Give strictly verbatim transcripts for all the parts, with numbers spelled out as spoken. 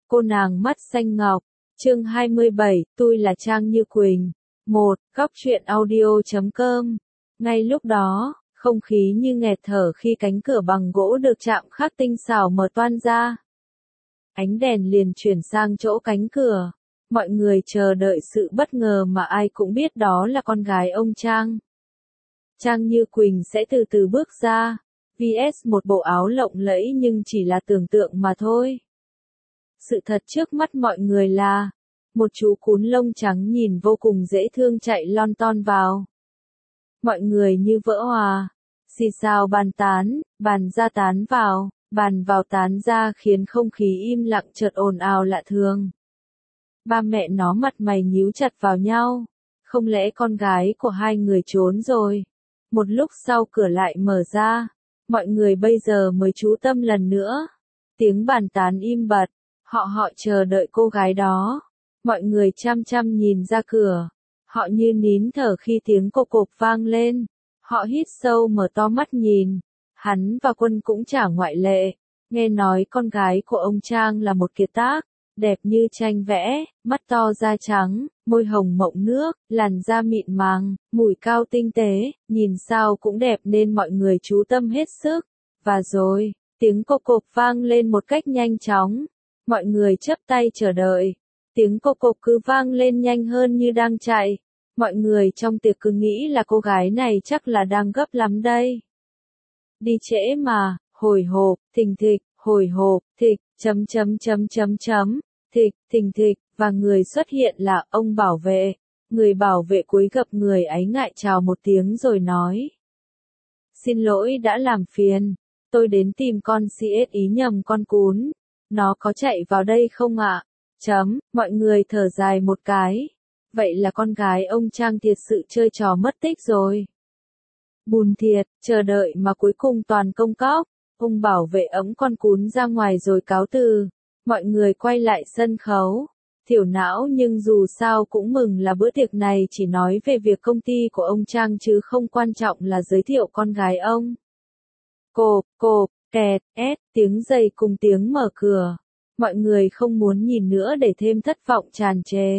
Cô nàng mắt xanh ngọc, chương hai mươi bảy, tôi là Trang Như Quỳnh. một. Góc truyện audio chấm com. Ngay lúc đó, không khí như nghẹt thở khi cánh cửa bằng gỗ được chạm khắc tinh xảo mở toang ra. Ánh đèn liền chuyển sang chỗ cánh cửa. Mọi người chờ đợi sự bất ngờ mà ai cũng biết đó là con gái ông Trang. Trang Như Quỳnh sẽ từ từ bước ra, vs một bộ áo lộng lẫy nhưng chỉ là tưởng tượng mà thôi. Sự thật trước mắt mọi người là, một chú cún lông trắng nhìn vô cùng dễ thương chạy lon ton vào. Mọi người như vỡ hòa, xì xào bàn tán, bàn ra tán vào, bàn vào tán ra khiến không khí im lặng chợt ồn ào lạ thường. Ba mẹ nó mặt mày nhíu chặt vào nhau, không lẽ con gái của hai người trốn rồi? Một lúc sau cửa lại mở ra, mọi người bây giờ mới chú tâm lần nữa. Tiếng bàn tán im bặt, họ họ chờ đợi cô gái đó. Mọi người chăm chăm nhìn ra cửa, họ như nín thở khi tiếng cộp cộp vang lên. Họ hít sâu mở to mắt nhìn, hắn và Quân cũng chả ngoại lệ. Nghe nói con gái của ông Trang là một kiệt tác, đẹp như tranh vẽ, mắt to da trắng, môi hồng mọng nước, làn da mịn màng, mũi cao tinh tế, nhìn sao cũng đẹp nên mọi người chú tâm hết sức. Và rồi, tiếng cộp cộp vang lên một cách nhanh chóng. Mọi người chắp tay chờ đợi. Tiếng cộp cộp cứ vang lên nhanh hơn như đang chạy. Mọi người trong tiệc cứ nghĩ là cô gái này chắc là đang gấp lắm đây. Đi trễ mà, hồi hộp, thình thịch, hồi hộp, thịch, chấm chấm chấm chấm chấm, thịch, thình thịch, và người xuất hiện là ông bảo vệ. Người bảo vệ cúi gập người ấy ngại chào một tiếng rồi nói. Xin lỗi đã làm phiền, tôi đến tìm con xê ét ý nhầm con cún. Nó có chạy vào đây không ạ? Chấm, mọi người thở dài một cái. Vậy là con gái ông Trang thiệt sự chơi trò mất tích rồi. Buồn thiệt, chờ đợi mà cuối cùng toàn công cóc. Ông bảo vệ ấm con cún ra ngoài rồi cáo từ. Mọi người quay lại sân khấu. Thiểu não nhưng dù sao cũng mừng là bữa tiệc này chỉ nói về việc công ty của ông Trang chứ không quan trọng là giới thiệu con gái ông. Cộp, cộp, kẹt, ét, tiếng giày cùng tiếng mở cửa. Mọi người không muốn nhìn nữa để thêm thất vọng tràn trề.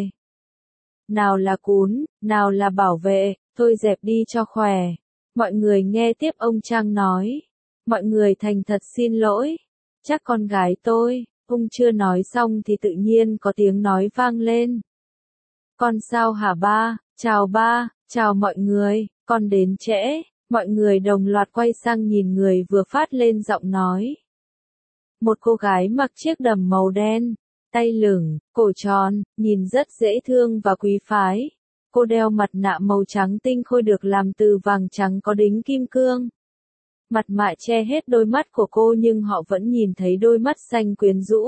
Nào là cún, nào là bảo vệ, thôi dẹp đi cho khỏe. Mọi người nghe tiếp ông Trang nói. Mọi người thành thật xin lỗi. Chắc con gái tôi, ông chưa nói xong thì tự nhiên có tiếng nói vang lên. Con sao hả ba, chào ba, chào mọi người, con đến trễ. Mọi người đồng loạt quay sang nhìn người vừa phát lên giọng nói. Một cô gái mặc chiếc đầm màu đen, tay lửng, cổ tròn, nhìn rất dễ thương và quý phái. Cô đeo mặt nạ màu trắng tinh khôi được làm từ vàng trắng có đính kim cương. Mặt mạ che hết đôi mắt của cô nhưng họ vẫn nhìn thấy đôi mắt xanh quyến rũ.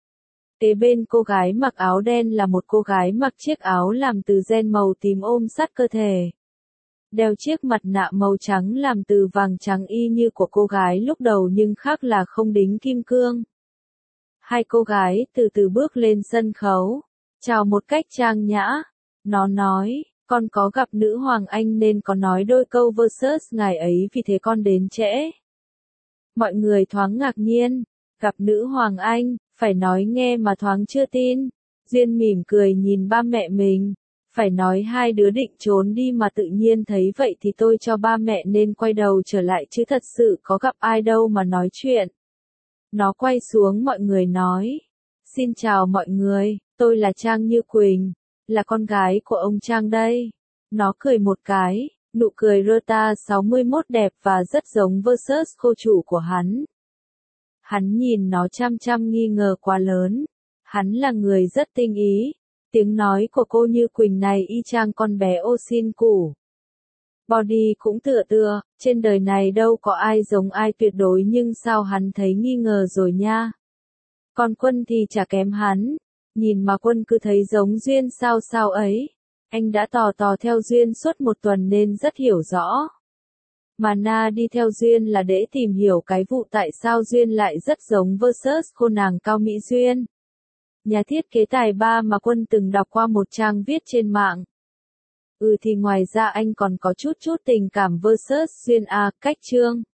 Kế bên cô gái mặc áo đen là một cô gái mặc chiếc áo làm từ ren màu tím ôm sát cơ thể. Đeo chiếc mặt nạ màu trắng làm từ vàng trắng y như của cô gái lúc đầu nhưng khác là không đính kim cương. Hai cô gái từ từ bước lên sân khấu, chào một cách trang nhã. Nó nói, con có gặp nữ hoàng Anh nên có nói đôi câu versus ngài ấy vì thế con đến trễ. Mọi người thoáng ngạc nhiên, gặp nữ hoàng Anh, phải nói nghe mà thoáng chưa tin. Duyên mỉm cười nhìn ba mẹ mình. Phải nói hai đứa định trốn đi mà tự nhiên thấy vậy thì tôi cho ba mẹ nên quay đầu trở lại chứ thật sự có gặp ai đâu mà nói chuyện. Nó quay xuống mọi người nói. Xin chào mọi người, tôi là Trang Như Quỳnh, là con gái của ông Trang đây. Nó cười một cái, nụ cười Rota sáu mươi mốt đẹp và rất giống versus cô chủ của hắn. Hắn nhìn nó chăm chăm nghi ngờ quá lớn. Hắn là người rất tinh ý. Tiếng nói của cô Như Quỳnh này y chang con bé ô xin củ. Body cũng tựa tựa, trên đời này đâu có ai giống ai tuyệt đối nhưng sao hắn thấy nghi ngờ rồi nha. Còn Quân thì chả kém hắn. Nhìn mà Quân cứ thấy giống Duyên sao sao ấy. Anh đã tò tò theo Duyên suốt một tuần nên rất hiểu rõ. Mà Na đi theo Duyên là để tìm hiểu cái vụ tại sao Duyên lại rất giống versus cô nàng Cao Mỹ Duyên. Nhà thiết kế tài ba mà Quân từng đọc qua một trang viết trên mạng. Ừ thì ngoài ra anh còn có chút chút tình cảm versus Duyên à, cách chương.